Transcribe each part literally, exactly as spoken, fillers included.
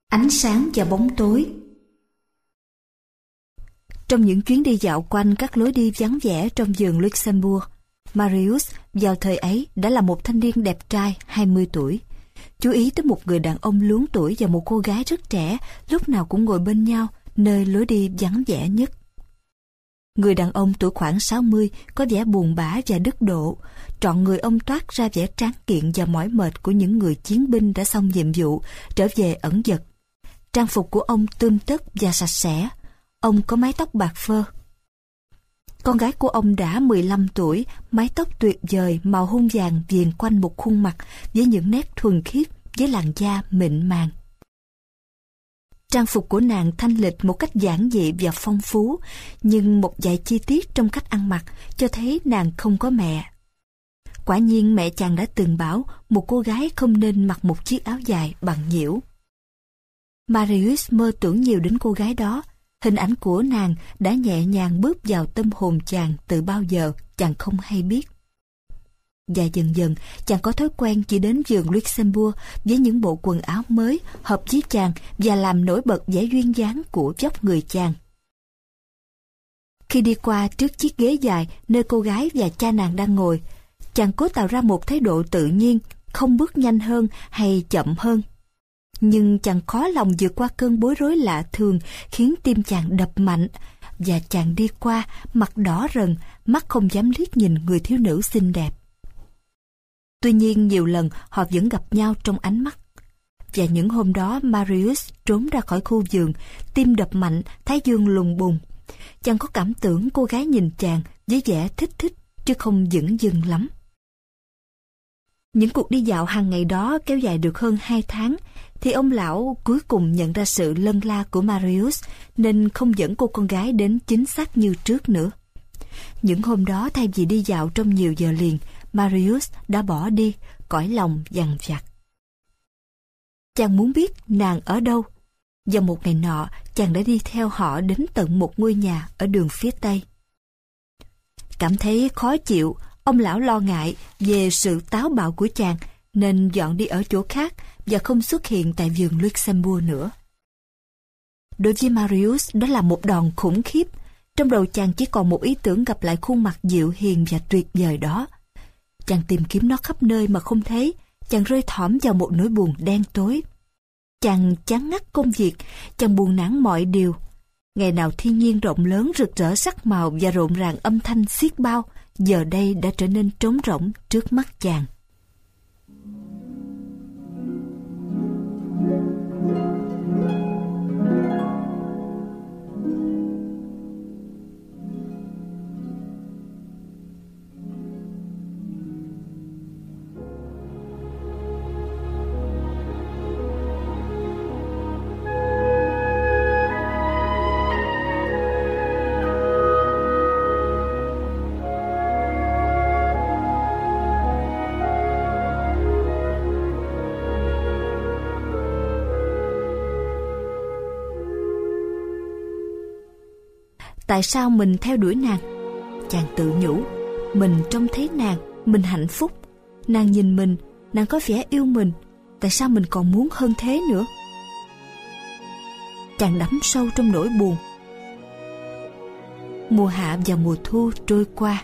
Ánh sáng và bóng tối. Trong những chuyến đi dạo quanh các lối đi vắng vẻ trong vườn Luxembourg, Marius vào thời ấy đã là một thanh niên đẹp trai hai mươi tuổi. Chú ý tới một người đàn ông luống tuổi và một cô gái rất trẻ, lúc nào cũng ngồi bên nhau nơi lối đi vắng vẻ nhất. Người đàn ông tuổi khoảng sáu mươi có vẻ buồn bã và đứt độ. Trọn người ông toát ra vẻ tráng kiện và mỏi mệt của những người chiến binh đã xong nhiệm vụ, trở về ẩn dật. Trang phục của ông tươm tất và sạch sẽ. Ông có mái tóc bạc phơ. Con gái của ông đã mười lăm tuổi, mái tóc tuyệt vời màu hung vàng viền quanh một khuôn mặt với những nét thuần khiết, với làn da mịn màng. Trang phục của nàng thanh lịch một cách giản dị và phong phú, nhưng một vài chi tiết trong cách ăn mặc cho thấy nàng không có mẹ. Quả nhiên mẹ chàng đã từng bảo một cô gái không nên mặc một chiếc áo dài bằng nhiễu. Marius mơ tưởng nhiều đến cô gái đó. Hình ảnh của nàng đã nhẹ nhàng bước vào tâm hồn chàng từ bao giờ chàng không hay biết. Và dần dần chàng có thói quen chỉ đến vườn Luxembourg với những bộ quần áo mới hợp với chàng và làm nổi bật vẻ duyên dáng của vóc người chàng. Khi đi qua trước chiếc ghế dài nơi cô gái và cha nàng đang ngồi, chàng cố tạo ra một thái độ tự nhiên, không bước nhanh hơn hay chậm hơn. Nhưng chàng khó lòng vượt qua cơn bối rối lạ thường khiến tim chàng đập mạnh, và chàng đi qua mặt đỏ rần, mắt không dám liếc nhìn người thiếu nữ xinh đẹp. Tuy nhiên nhiều lần họ vẫn gặp nhau trong ánh mắt. Và những hôm đó Marius trốn ra khỏi khu vườn, tim đập mạnh, thái dương lùng bùng. Chàng có cảm tưởng cô gái nhìn chàng với vẻ thích thích chứ không dửng dưng lắm. Những cuộc đi dạo hàng ngày đó kéo dài được hơn hai tháng, thì ông lão cuối cùng nhận ra sự lân la của Marius nên không dẫn cô con gái đến chính xác như trước nữa. Những hôm đó thay vì đi dạo trong nhiều giờ liền, Marius đã bỏ đi, cõi lòng dằn vặt. Chàng muốn biết nàng ở đâu. Và một ngày nọ, chàng đã đi theo họ đến tận một ngôi nhà ở đường phía Tây. Cảm thấy khó chịu, ông lão lo ngại về sự táo bạo của chàng nên dọn đi ở chỗ khác và không xuất hiện tại vườn Luxembourg nữa. Đối với Marius, đó là một đòn khủng khiếp. Trong đầu chàng chỉ còn một ý tưởng gặp lại khuôn mặt dịu hiền và tuyệt vời đó. Chàng tìm kiếm nó khắp nơi mà không thấy. Chàng rơi thõm vào một nỗi buồn đen tối. Chàng chán ngắt công việc, chàng buồn nản mọi điều. Ngày nào thiên nhiên rộng lớn rực rỡ sắc màu và rộn ràng âm thanh xiết bao, giờ đây đã trở nên trống rỗng trước mắt chàng. Tại sao mình theo đuổi nàng? Chàng tự nhủ. Mình trông thấy nàng, mình hạnh phúc. Nàng nhìn mình, nàng có vẻ yêu mình. Tại sao mình còn muốn hơn thế nữa? Chàng đắm sâu trong nỗi buồn. Mùa hạ và mùa thu trôi qua.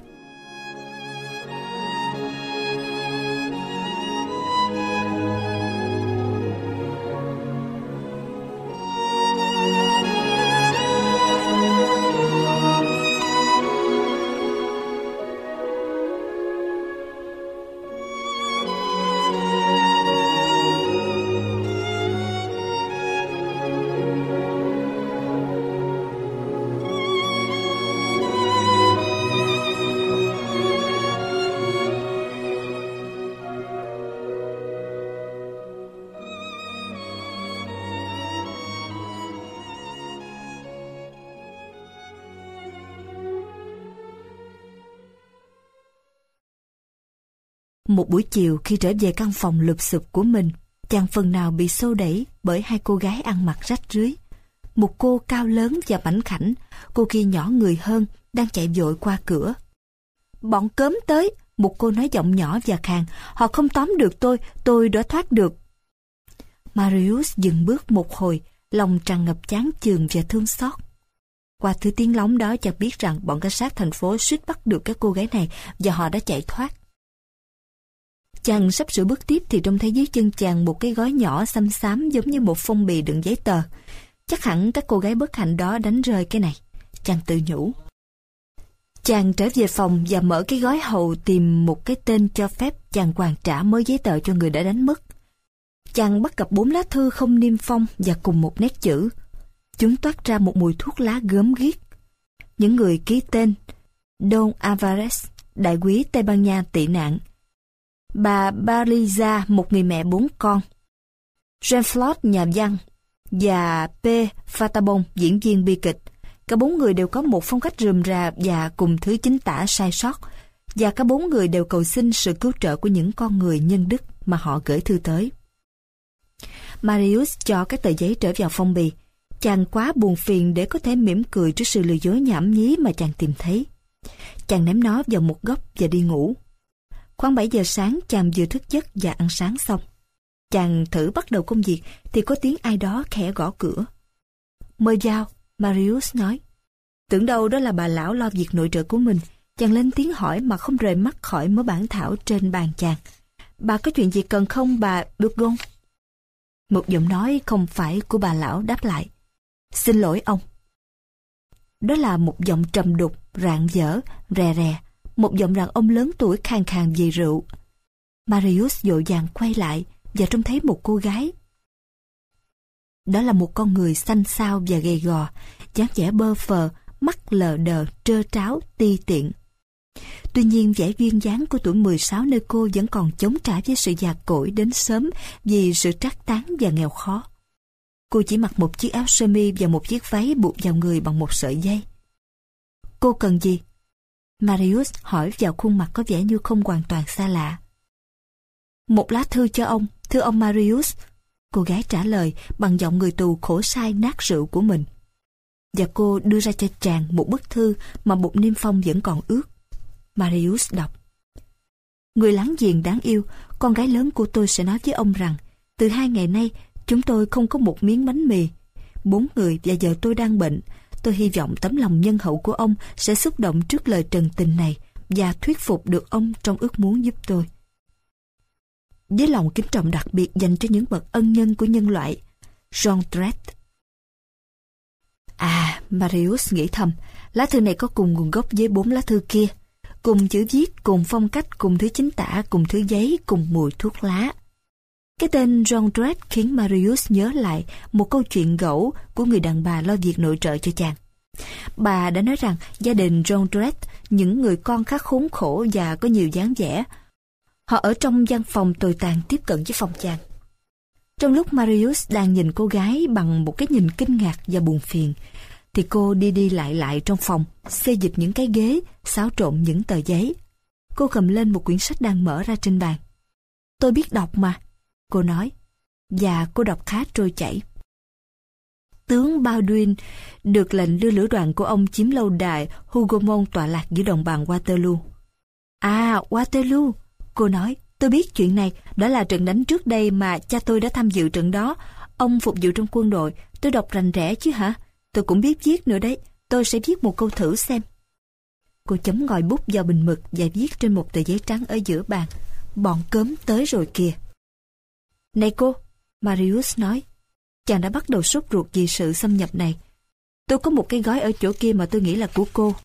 Một buổi chiều khi trở về căn phòng lụp xụp của mình, chàng phần nào bị xô đẩy bởi hai cô gái ăn mặc rách rưới. Một cô cao lớn và mảnh khảnh, cô kia nhỏ người hơn, đang chạy vội qua cửa. Bọn cớm tới, một cô nói giọng nhỏ và khàn. Họ không tóm được tôi, tôi đã thoát được. Marius dừng bước một hồi, lòng tràn ngập chán chường và thương xót. Qua thứ tiếng lóng đó, chàng biết rằng bọn cảnh sát thành phố suýt bắt được các cô gái này và họ đã chạy thoát. Chàng sắp sửa bước tiếp thì trông thấy dưới chân chàng một cái gói nhỏ xăm xám giống như một phong bì đựng giấy tờ. Chắc hẳn các cô gái bất hạnh đó đánh rơi cái này. Chàng tự nhủ. Chàng trở về phòng và mở cái gói hầu tìm một cái tên cho phép chàng hoàn trả mớ giấy tờ cho người đã đánh mất. Chàng bắt gặp bốn lá thư không niêm phong và cùng một nét chữ. Chúng toát ra một mùi thuốc lá gớm ghiếc. Những người ký tên: Don Alvarez, đại quý Tây Ban Nha tị nạn; bà Baliza, một người mẹ bốn con; Jean Flot, nhà văn; và P. Fatabon, diễn viên bi kịch. Cả bốn người đều có một phong cách rườm rà và cùng thứ chính tả sai sót, và cả bốn người đều cầu xin sự cứu trợ của những con người nhân đức mà họ gửi thư tới. Marius cho các tờ giấy trở vào phong bì. Chàng quá buồn phiền để có thể mỉm cười trước sự lừa dối nhảm nhí mà chàng tìm thấy. Chàng ném nó vào một góc và đi ngủ. Khoảng bảy giờ sáng, chàng vừa thức giấc và ăn sáng xong. Chàng thử bắt đầu công việc thì có tiếng ai đó khẽ gõ cửa. Mời vào, Marius nói. Tưởng đâu đó là bà lão lo việc nội trợ của mình. Chàng lên tiếng hỏi mà không rời mắt khỏi mớ bản thảo trên bàn chàng. Bà có chuyện gì cần không, bà Burgon? Một giọng nói không phải của bà lão đáp lại. Xin lỗi ông. Đó là một giọng trầm đục, rạng rỡ, rè rè, một giọng đàn ông lớn tuổi khàn khàn vì rượu. Marius vội vàng quay lại và trông thấy một cô gái. Đó là một con người xanh xao và gầy gò, dáng vẻ bơ phờ, mắt lờ đờ, trơ tráo, ti tiện. Tuy nhiên vẻ duyên dáng của tuổi mười sáu nơi cô vẫn còn chống trả với sự già cỗi đến sớm vì sự trác tán và nghèo khó. Cô chỉ mặc một chiếc áo sơ mi và một chiếc váy buộc vào người bằng một sợi dây. Cô cần gì? Marius hỏi vào khuôn mặt có vẻ như không hoàn toàn xa lạ. Một lá thư cho ông, thưa ông Marius. Cô gái trả lời bằng giọng người tù khổ sai nát rượu của mình. Và cô đưa ra cho chàng một bức thư mà một niêm phong vẫn còn ướt. Marius đọc. Người láng giềng đáng yêu, con gái lớn của tôi sẽ nói với ông rằng từ hai ngày nay chúng tôi không có một miếng bánh mì. Bốn người và vợ tôi đang bệnh. Tôi hy vọng tấm lòng nhân hậu của ông sẽ xúc động trước lời trần tình này và thuyết phục được ông trong ước muốn giúp tôi. Với lòng kính trọng đặc biệt dành cho những bậc ân nhân của nhân loại, Jondrette. À, Marius nghĩ thầm, lá thư này có cùng nguồn gốc với bốn lá thư kia. Cùng chữ viết, cùng phong cách, cùng thứ chính tả, cùng thứ giấy, cùng mùi thuốc lá. Cái tên Jondrette khiến Marius nhớ lại một câu chuyện gẫu của người đàn bà lo việc nội trợ cho chàng. Bà đã nói rằng gia đình Jondrette, những người con khá khốn khổ và có nhiều dáng vẻ. Họ ở trong văn phòng tồi tàn tiếp cận với phòng chàng. Trong lúc Marius đang nhìn cô gái bằng một cái nhìn kinh ngạc và buồn phiền, thì cô đi đi lại lại trong phòng, xê dịch những cái ghế, xáo trộn những tờ giấy. Cô cầm lên một quyển sách đang mở ra trên bàn. Tôi biết đọc mà, cô nói, và cô đọc khá trôi chảy. Tướng Baldwin được lệnh đưa lữ đoàn của ông chiếm lâu đài Hougomont tọa lạc giữa đồng bằng Waterloo. À, Waterloo, cô nói, tôi biết chuyện này, đó là trận đánh trước đây mà cha tôi đã tham dự trận đó. Ông phục vụ trong quân đội, tôi đọc rành rẽ chứ hả? Tôi cũng biết viết nữa đấy, tôi sẽ viết một câu thử xem. Cô chấm ngòi bút vào bình mực và viết trên một tờ giấy trắng ở giữa bàn. Bọn cớm tới rồi kìa. Này cô, Marius nói, chàng đã bắt đầu sốt ruột vì sự xâm nhập này. Tôi có một cái gói ở chỗ kia mà tôi nghĩ là của cô.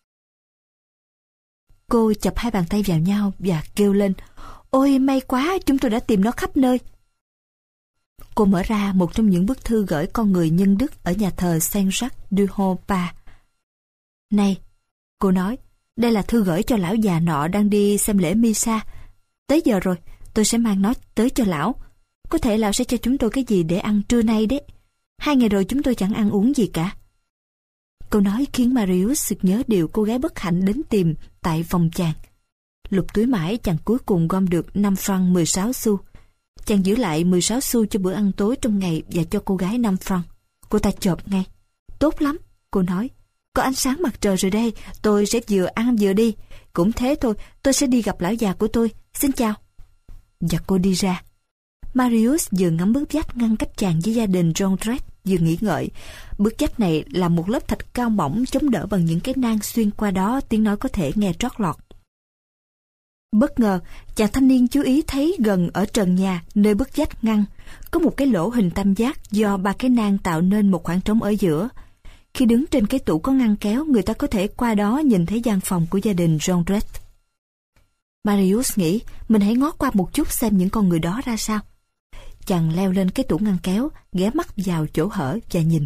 Cô chập hai bàn tay vào nhau và kêu lên, ôi may quá, chúng tôi đã tìm nó khắp nơi. Cô mở ra một trong những bức thư gửi con người nhân đức ở nhà thờ Saint-Jacques du Haut-Pas. Này, cô nói, đây là thư gửi cho lão già nọ đang đi xem lễ Misa. Tới giờ rồi, tôi sẽ mang nó tới cho lão. Có thể lão sẽ cho chúng tôi cái gì để ăn trưa nay đấy. Hai ngày rồi chúng tôi chẳng ăn uống gì cả. Câu nói khiến Marius sực nhớ điều cô gái bất hạnh đến tìm tại phòng chàng. Lục túi mãi chàng cuối cùng gom được năm franc mười sáu xu. Chàng giữ lại mười sáu xu cho bữa ăn tối trong ngày và cho cô gái năm franc. Cô ta chộp ngay. Tốt lắm, cô nói. Có ánh sáng mặt trời rồi đây, tôi sẽ vừa ăn vừa đi. Cũng thế thôi, tôi sẽ đi gặp lão già của tôi. Xin chào. Và cô đi ra. Marius vừa ngắm bức vách ngăn cách chàng với gia đình Jondrette, vừa nghĩ ngợi. Bức vách này là một lớp thạch cao mỏng chống đỡ bằng những cái nang xuyên qua đó tiếng nói có thể nghe trót lọt. Bất ngờ, chàng thanh niên chú ý thấy gần ở trần nhà, nơi bức vách ngăn, có một cái lỗ hình tam giác do ba cái nang tạo nên một khoảng trống ở giữa. Khi đứng trên cái tủ có ngăn kéo, người ta có thể qua đó nhìn thấy gian phòng của gia đình Jondrette. Marius nghĩ mình hãy ngó qua một chút xem những con người đó ra sao. Chàng leo lên cái tủ ngăn kéo, ghé mắt vào chỗ hở và nhìn.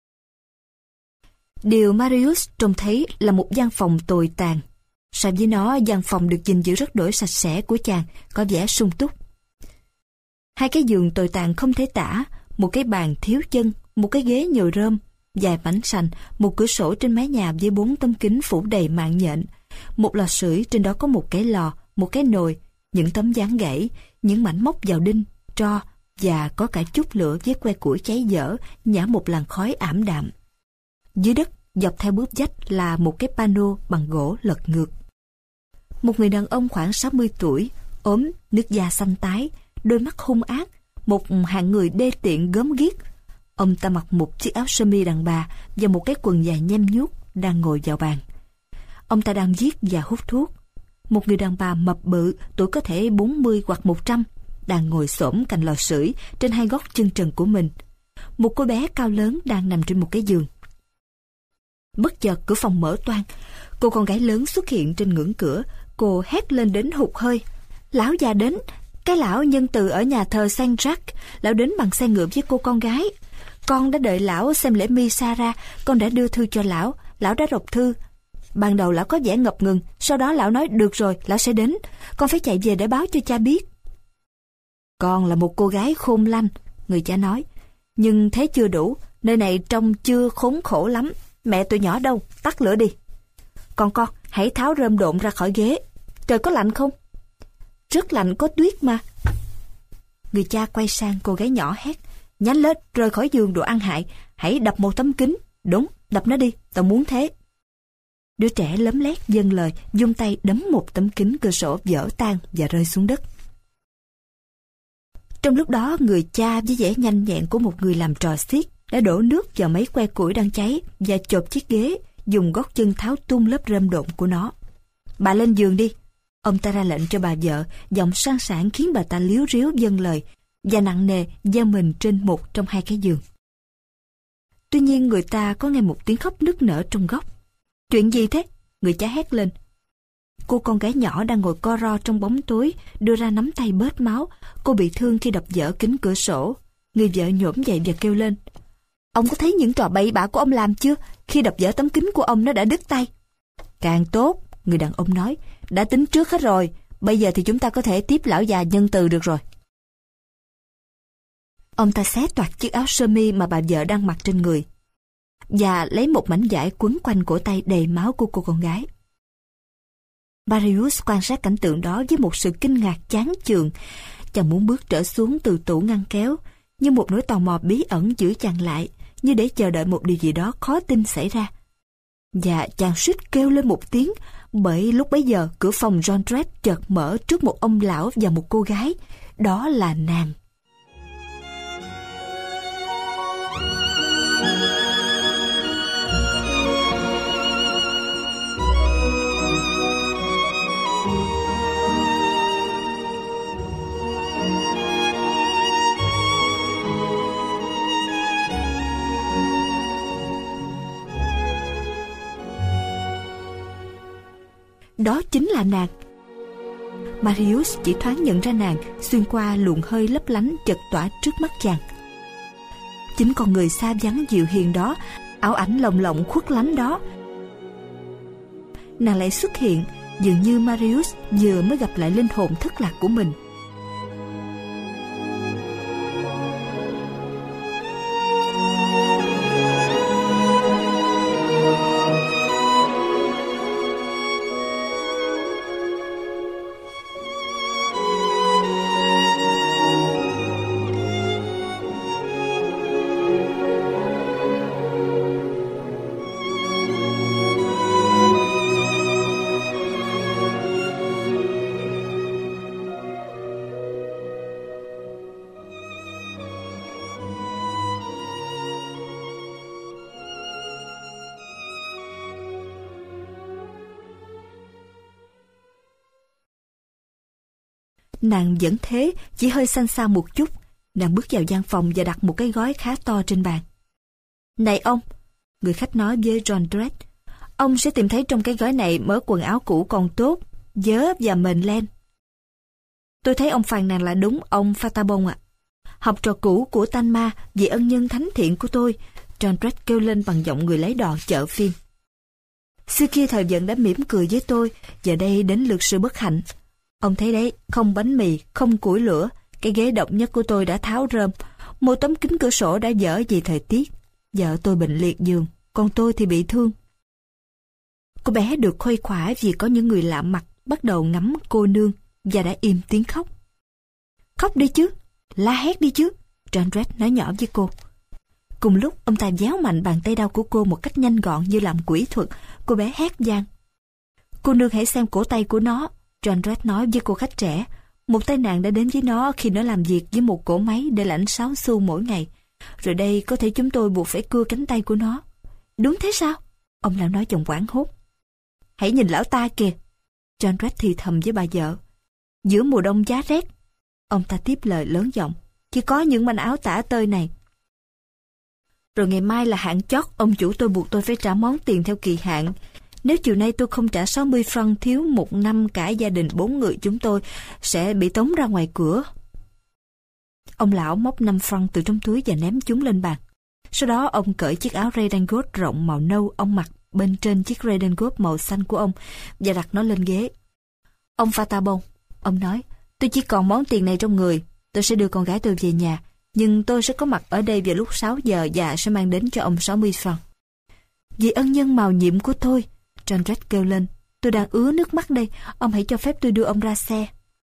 Điều Marius trông thấy là một gian phòng tồi tàn. So với nó, gian phòng được gìn giữ rất đổi sạch sẽ của chàng có vẻ sung túc. Hai cái giường tồi tàn không thể tả, một cái bàn thiếu chân, một cái ghế nhồi rơm, vài mảnh sành, một cửa sổ trên mái nhà với bốn tấm kính phủ đầy mạng nhện, một lò sưởi trên đó có một cái lò, một cái nồi, những tấm dáng gãy, những mảnh móc vào đinh, tro và có cả chút lửa với que củi cháy dở nhả một làn khói ảm đạm. Dưới đất dọc theo bức vách là một cái pano bằng gỗ lật ngược. Một người đàn ông khoảng sáu mươi tuổi, ốm, nước da xanh tái, đôi mắt hung ác, một hạng người đê tiện gớm ghiếc. Ông ta mặc một chiếc áo sơ mi đàn bà và một cái quần dài nhem nhuốc, đang ngồi vào bàn. Ông ta đang viết và hút thuốc. Một người đàn bà mập bự, tuổi có thể bốn mươi hoặc một trăm, đang ngồi xổm cạnh lò sưởi trên hai gót chân trần của mình. Một cô bé cao lớn đang nằm trên một cái giường. Bất chợt cửa phòng mở toang, cô con gái lớn xuất hiện trên ngưỡng cửa. Cô hét lên đến hụt hơi. Lão già đến, cái lão nhân từ ở nhà thờ Saint Jacques. Lão đến bằng xe ngựa với cô con gái. Con đã đợi lão xem lễ misa ra, con đã đưa thư cho lão. Lão đã đọc thư. Ban đầu lão có vẻ ngập ngừng, sau đó lão nói được rồi, lão sẽ đến. Con phải chạy về để báo cho cha biết. Con là một cô gái khôn lanh, người cha nói. Nhưng thế chưa đủ, nơi này trông chưa khốn khổ lắm. Mẹ tụi nhỏ đâu, tắt lửa đi. Còn con, hãy tháo rơm độn ra khỏi ghế. Trời có lạnh không? Rất lạnh, có tuyết mà. Người cha quay sang cô gái nhỏ hét. Nhanh lên, rời khỏi giường đồ ăn hại. Hãy đập một tấm kính. Đúng, đập nó đi, tao muốn thế. Đứa trẻ lấm lét dâng lời, vung tay đấm một tấm kính cửa sổ vỡ tan và rơi xuống đất. Trong lúc đó, người cha với vẻ nhanh nhẹn của một người làm trò xiếc đã đổ nước vào mấy que củi đang cháy và chộp chiếc ghế, dùng gót chân tháo tung lớp rơm độn của nó. Bà lên giường đi. Ông ta ra lệnh cho bà vợ, giọng sang sảng khiến bà ta líu ríu vâng lời và nặng nề gieo mình trên một trong hai cái giường. Tuy nhiên người ta có nghe một tiếng khóc nức nở trong góc. Chuyện gì thế? Người cha hét lên. Cô con gái nhỏ đang ngồi co ro trong bóng tối, đưa ra nắm tay bết máu. Cô bị thương khi đập vỡ kính cửa sổ. Người vợ nhổm dậy và kêu lên. Ông có thấy những trò bậy bạ của ông làm chưa? Khi đập vỡ tấm kính của ông nó đã đứt tay. Càng tốt, người đàn ông nói. Đã tính trước hết rồi. Bây giờ thì chúng ta có thể tiếp lão già nhân từ được rồi. Ông ta xé toạc chiếc áo sơ mi mà bà vợ đang mặc trên người và lấy một mảnh vải quấn quanh cổ tay đầy máu của cô con gái. Marius quan sát cảnh tượng đó với một sự kinh ngạc chán chường. Chàng muốn bước trở xuống từ tủ ngăn kéo, nhưng một nỗi tò mò bí ẩn giữ chàng lại, như để chờ đợi một điều gì đó khó tin xảy ra. Và chàng suýt kêu lên một tiếng, bởi lúc bấy giờ cửa phòng Jondrette chợt mở trước một ông lão và một cô gái. Đó là nàng. Đó chính là nàng. Marius chỉ thoáng nhận ra nàng xuyên qua luồng hơi lấp lánh chật tỏa trước mắt chàng. Chính con người xa vắng dịu hiền đó, ảo ảnh lồng lộng khuất lánh đó, nàng lại xuất hiện, dường như Marius vừa mới gặp lại linh hồn thất lạc của mình. nàng vẫn thế, chỉ hơi xanh xao một chút. Nàng bước vào gian phòng và đặt một cái gói khá to trên bàn. Này ông, người khách nói với Jondrette, ông sẽ tìm thấy trong cái gói này mớ quần áo cũ còn tốt, vớ và mền len. Tôi thấy ông phàn nàn là đúng, ông Fatabon ạ. À. Học trò cũ của Tanma, vị ân nhân thánh thiện của tôi, Jondrette kêu lên bằng giọng người lấy đò chợ phiên. Xưa kia thời vận đã mỉm cười với tôi, giờ đây đến lượt sự bất hạnh. Ông thấy đấy, không bánh mì, không củi lửa, cái ghế độc nhất của tôi đã tháo rơm, một tấm kính cửa sổ đã dở vì thời tiết. Vợ tôi bệnh liệt giường, còn tôi thì bị thương. Cô bé được khuây khỏa vì có những người lạ mặt bắt đầu ngắm cô nương và đã im tiếng khóc. Khóc đi chứ, la hét đi chứ, Jondrette nói nhỏ với cô. Cùng lúc ông ta véo mạnh bàn tay đau của cô một cách nhanh gọn như làm quỷ thuật. Cô bé hét vang. Cô nương hãy xem cổ tay của nó, Jondrette nói với cô khách trẻ. Một tai nạn đã đến với nó khi nó làm việc với một cỗ máy để lãnh sáu xu mỗi ngày. Rồi đây có thể chúng tôi buộc phải cưa cánh tay của nó. Đúng thế sao? Ông lão nói giọng hoảng hốt. Hãy nhìn lão ta kìa, Jondrette thì thầm với bà vợ. Giữa mùa đông giá rét, ông ta tiếp lời lớn giọng. Chỉ có những manh áo tả tơi này. Rồi ngày mai là hạn chót, ông chủ tôi buộc tôi phải trả món tiền theo kỳ hạn. Nếu chiều nay tôi không trả sáu mươi franc thiếu một năm, cả gia đình bốn người chúng tôi sẽ bị tống ra ngoài cửa. Ông lão móc năm franc từ trong túi và ném chúng lên bàn. Sau đó ông cởi chiếc áo redingot rộng màu nâu ông mặc bên trên chiếc redingot màu xanh của ông và đặt nó lên ghế. Ông Fatabon, ông nói, tôi chỉ còn món tiền này trong người. Tôi sẽ đưa con gái tôi về nhà, nhưng tôi sẽ có mặt ở đây vào lúc sáu giờ và sẽ mang đến cho ông sáu mươi franc. Vì ân nhân màu nhiệm của tôi, Jondrette kêu lên, tôi đang ứa nước mắt đây, ông hãy cho phép tôi đưa ông ra xe.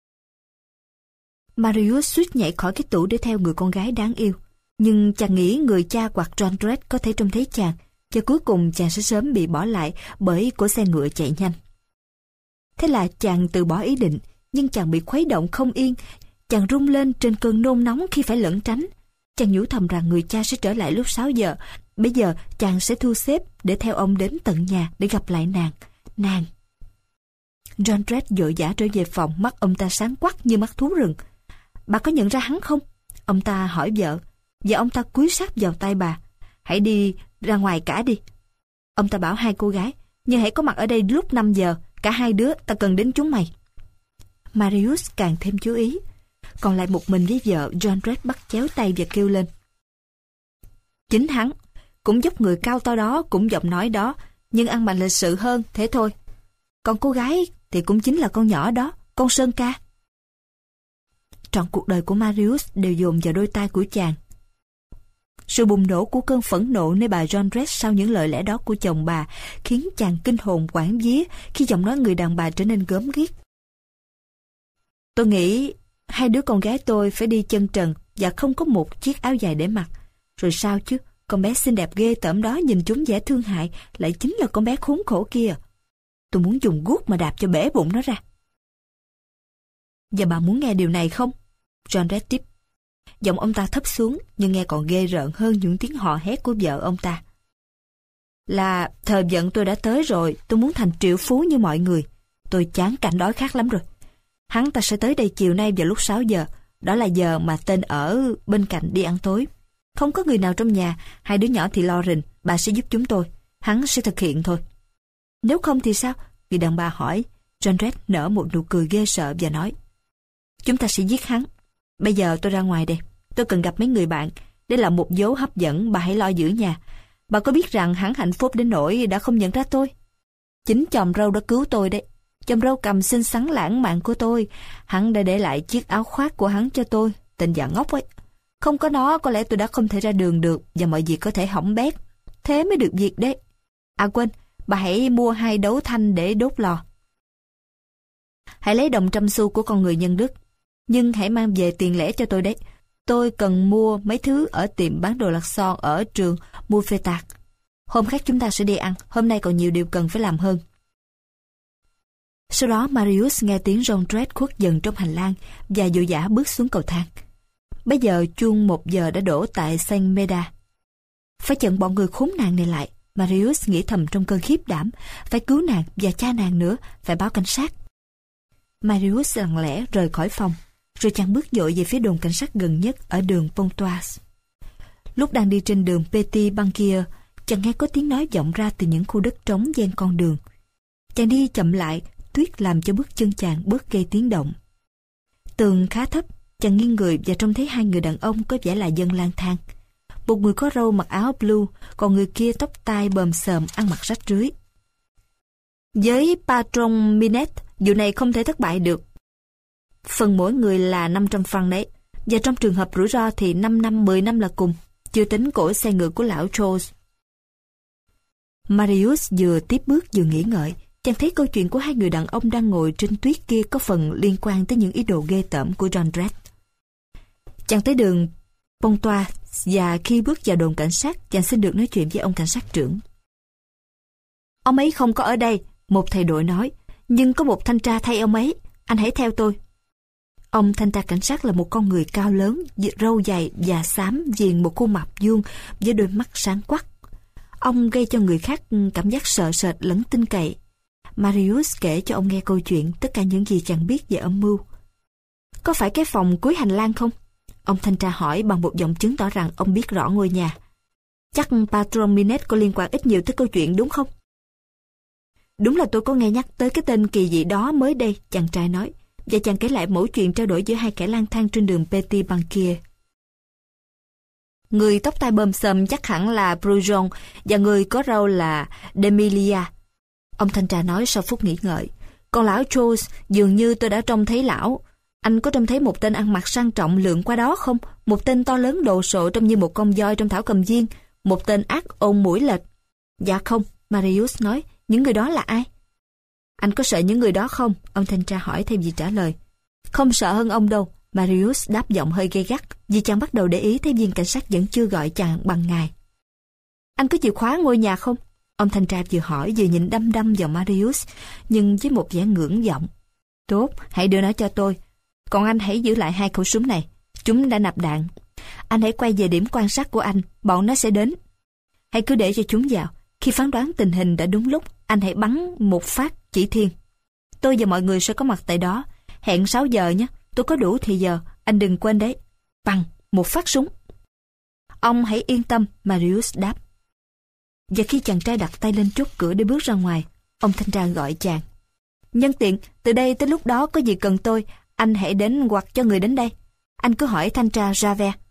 Marius suýt nhảy khỏi cái tủ để theo người con gái đáng yêu. Nhưng chàng nghĩ người cha hoặc Jondrette có thể trông thấy chàng, và cuối cùng chàng sẽ sớm bị bỏ lại bởi cỗ xe ngựa chạy nhanh. Thế là chàng từ bỏ ý định, nhưng chàng bị khuấy động không yên. Chàng rung lên trên cơn nôn nóng khi phải lẩn tránh. Chàng nhủ thầm rằng người cha sẽ trở lại lúc sáu giờ. Bây giờ chàng sẽ thu xếp để theo ông đến tận nhà để gặp lại nàng. Nàng. Jondrette vội vã trở về phòng, mắt ông ta sáng quắc như mắt thú rừng. Bà có nhận ra hắn không? Ông ta hỏi vợ. Và ông ta cúi sát vào tay bà. Hãy đi ra ngoài cả đi. Ông ta bảo hai cô gái, nhưng hãy có mặt ở đây lúc năm giờ. Cả hai đứa, ta cần đến chúng mày. Marius càng thêm chú ý. Còn lại một mình với vợ, Jondrette bắt chéo tay và kêu lên. Chính hắn, cũng dốc người cao to đó, cũng giọng nói đó, nhưng ăn mặc lịch sự hơn, thế thôi. Còn cô gái thì cũng chính là con nhỏ đó, con Sơn Ca. Trọn cuộc đời của Marius đều dồn vào đôi tay của chàng. Sự bùng nổ của cơn phẫn nộ nơi bà Jondrette sau những lời lẽ đó của chồng bà khiến chàng kinh hồn quảng vía khi giọng nói người đàn bà trở nên gớm ghiếc. Tôi nghĩ hai đứa con gái tôi phải đi chân trần và không có một chiếc áo dài để mặc. Rồi sao chứ, con bé xinh đẹp ghê tởm đó nhìn chúng vẻ thương hại lại chính là con bé khốn khổ kia. Tôi muốn dùng guốc mà đạp cho bể bụng nó ra. Và bà muốn nghe điều này không? Jondrette tiếp. Giọng ông ta thấp xuống nhưng nghe còn ghê rợn hơn những tiếng hò hét của vợ ông ta. Là thời vận tôi đã tới rồi, tôi muốn thành triệu phú như mọi người. Tôi chán cảnh đói khát lắm rồi. Hắn ta sẽ tới đây chiều nay vào lúc sáu giờ. Đó là giờ mà tên ở bên cạnh đi ăn tối. Không có người nào trong nhà, hai đứa nhỏ thì lo rình, bà sẽ giúp chúng tôi. Hắn sẽ thực hiện thôi. Nếu không thì sao? Vì đàn bà hỏi. Jondrette nở một nụ cười ghê sợ và nói. Chúng ta sẽ giết hắn. Bây giờ tôi ra ngoài đây. Tôi cần gặp mấy người bạn. Đây là một dấu hấp dẫn, bà hãy lo giữ nhà. Bà có biết rằng hắn hạnh phúc đến nỗi đã không nhận ra tôi? Chính chòm râu đã cứu tôi đấy. Chòm râu cầm xinh xắn lãng mạn của tôi. Hắn đã để lại chiếc áo khoác của hắn cho tôi. Tên già ngốc ấy. Không có nó có lẽ tôi đã không thể ra đường được và mọi việc có thể hỏng bét. Thế mới được việc đấy. À quên, bà hãy mua hai đấu thanh để đốt lò. Hãy lấy đồng trăm xu của con người nhân đức. Nhưng hãy mang về tiền lẻ cho tôi đấy. Tôi cần mua mấy thứ ở tiệm bán đồ lặt son ở trường Mouffetard. Hôm khác chúng ta sẽ đi ăn. Hôm nay còn nhiều điều cần phải làm hơn. Sau đó Marius nghe tiếng Jondrette khuất dần trong hành lang và vội vã bước xuống cầu thang. Bây giờ chuông một giờ đã đổ tại Saint Meda. Phải chặn bọn người khốn nạn này lại. Marius nghĩ thầm trong cơn khiếp đảm. Phải cứu nàng và cha nàng nữa. Phải báo cảnh sát. Marius lặng lẽ rời khỏi phòng. rồi chàng bước dội về phía đồn cảnh sát gần nhất ở đường Pontoise. Lúc đang đi trên đường Petit Banquier, chàng nghe có tiếng nói vọng ra từ những khu đất trống ven con đường. Chàng đi chậm lại, tuyết làm cho bước chân chàng bớt gây tiếng động. Tường khá thấp, chàng nghiêng người và trông thấy hai người đàn ông có vẻ là dân lang thang. Một người có râu mặc áo blue, còn người kia tóc tai bờm xờm ăn mặc rách rưới. Với Patron Minette, vụ này không thể thất bại được. Phần mỗi người là năm trăm franc đấy, và trong trường hợp rủi ro thì năm năm, mười năm là cùng, chưa tính cổ xe ngựa của lão Charles. Marius vừa tiếp bước vừa nghĩ ngợi, chàng thấy câu chuyện của hai người đàn ông đang ngồi trên tuyết kia có phần liên quan tới những ý đồ ghê tởm của Jondrette. Chàng tới đường Pontoise và khi bước vào đồn cảnh sát, chàng xin được nói chuyện với ông cảnh sát trưởng. Ông ấy không có ở đây, một thầy đội nói, nhưng có một thanh tra thay ông ấy, anh hãy theo tôi. Ông thanh tra cảnh sát là một con người cao lớn, râu dày và xám viền một khuôn mặt vuông với đôi mắt sáng quắc. Ông gây cho người khác cảm giác sợ sệt lẫn tin cậy. Marius kể cho ông nghe câu chuyện, tất cả những gì chàng biết về âm mưu. Có phải cái phòng cuối hành lang không? Ông thanh tra hỏi bằng một giọng chứng tỏ rằng ông biết rõ ngôi nhà. Chắc Patron Minette có liên quan ít nhiều tới câu chuyện đúng không? Đúng là tôi có nghe nhắc tới cái tên kỳ dị đó mới đây, chàng trai nói. Và chàng kể lại mẩu chuyện trao đổi giữa hai kẻ lang thang trên đường Petit Banquier. Người tóc tai bờm xờm chắc hẳn là Brujon và người có râu là Demilia. Ông thanh tra nói sau phút nghĩ ngợi. Còn lão Charles, dường như tôi đã trông thấy lão. Anh có trông thấy một tên ăn mặc sang trọng lượn qua đó không? Một tên to lớn đồ sộ trông như một con voi trong thảo cầm viên. Một tên ác ôn mũi lệch. Dạ không, Marius nói. Những người đó là ai? Anh có sợ những người đó không? Ông thanh tra hỏi thay vì trả lời. Không sợ hơn ông đâu, Marius đáp giọng hơi gay gắt, vì chàng bắt đầu để ý thấy viên cảnh sát vẫn chưa gọi chàng bằng ngài. Anh có chìa khóa ngôi nhà không? Ông thanh tra vừa hỏi vừa nhìn đăm đăm vào Marius, nhưng với một vẻ ngưỡng vọng. Tốt, hãy đưa nó cho tôi. Còn anh hãy giữ lại hai khẩu súng này. Chúng đã nạp đạn. Anh hãy quay về điểm quan sát của anh, bọn nó sẽ đến. Hãy cứ để cho chúng vào. Khi phán đoán tình hình đã đúng lúc, anh hãy bắn một phát chỉ thiên. Tôi và mọi người sẽ có mặt tại đó. Hẹn sáu giờ nhé. Tôi có đủ thì giờ. Anh đừng quên đấy. Bằng một phát súng. Ông hãy yên tâm, Marius đáp. Và khi chàng trai đặt tay lên chốt cửa để bước ra ngoài, ông thanh tra gọi chàng. Nhân tiện, từ đây tới lúc đó có gì cần tôi, anh hãy đến hoặc cho người đến đây. Anh cứ hỏi thanh tra Javert.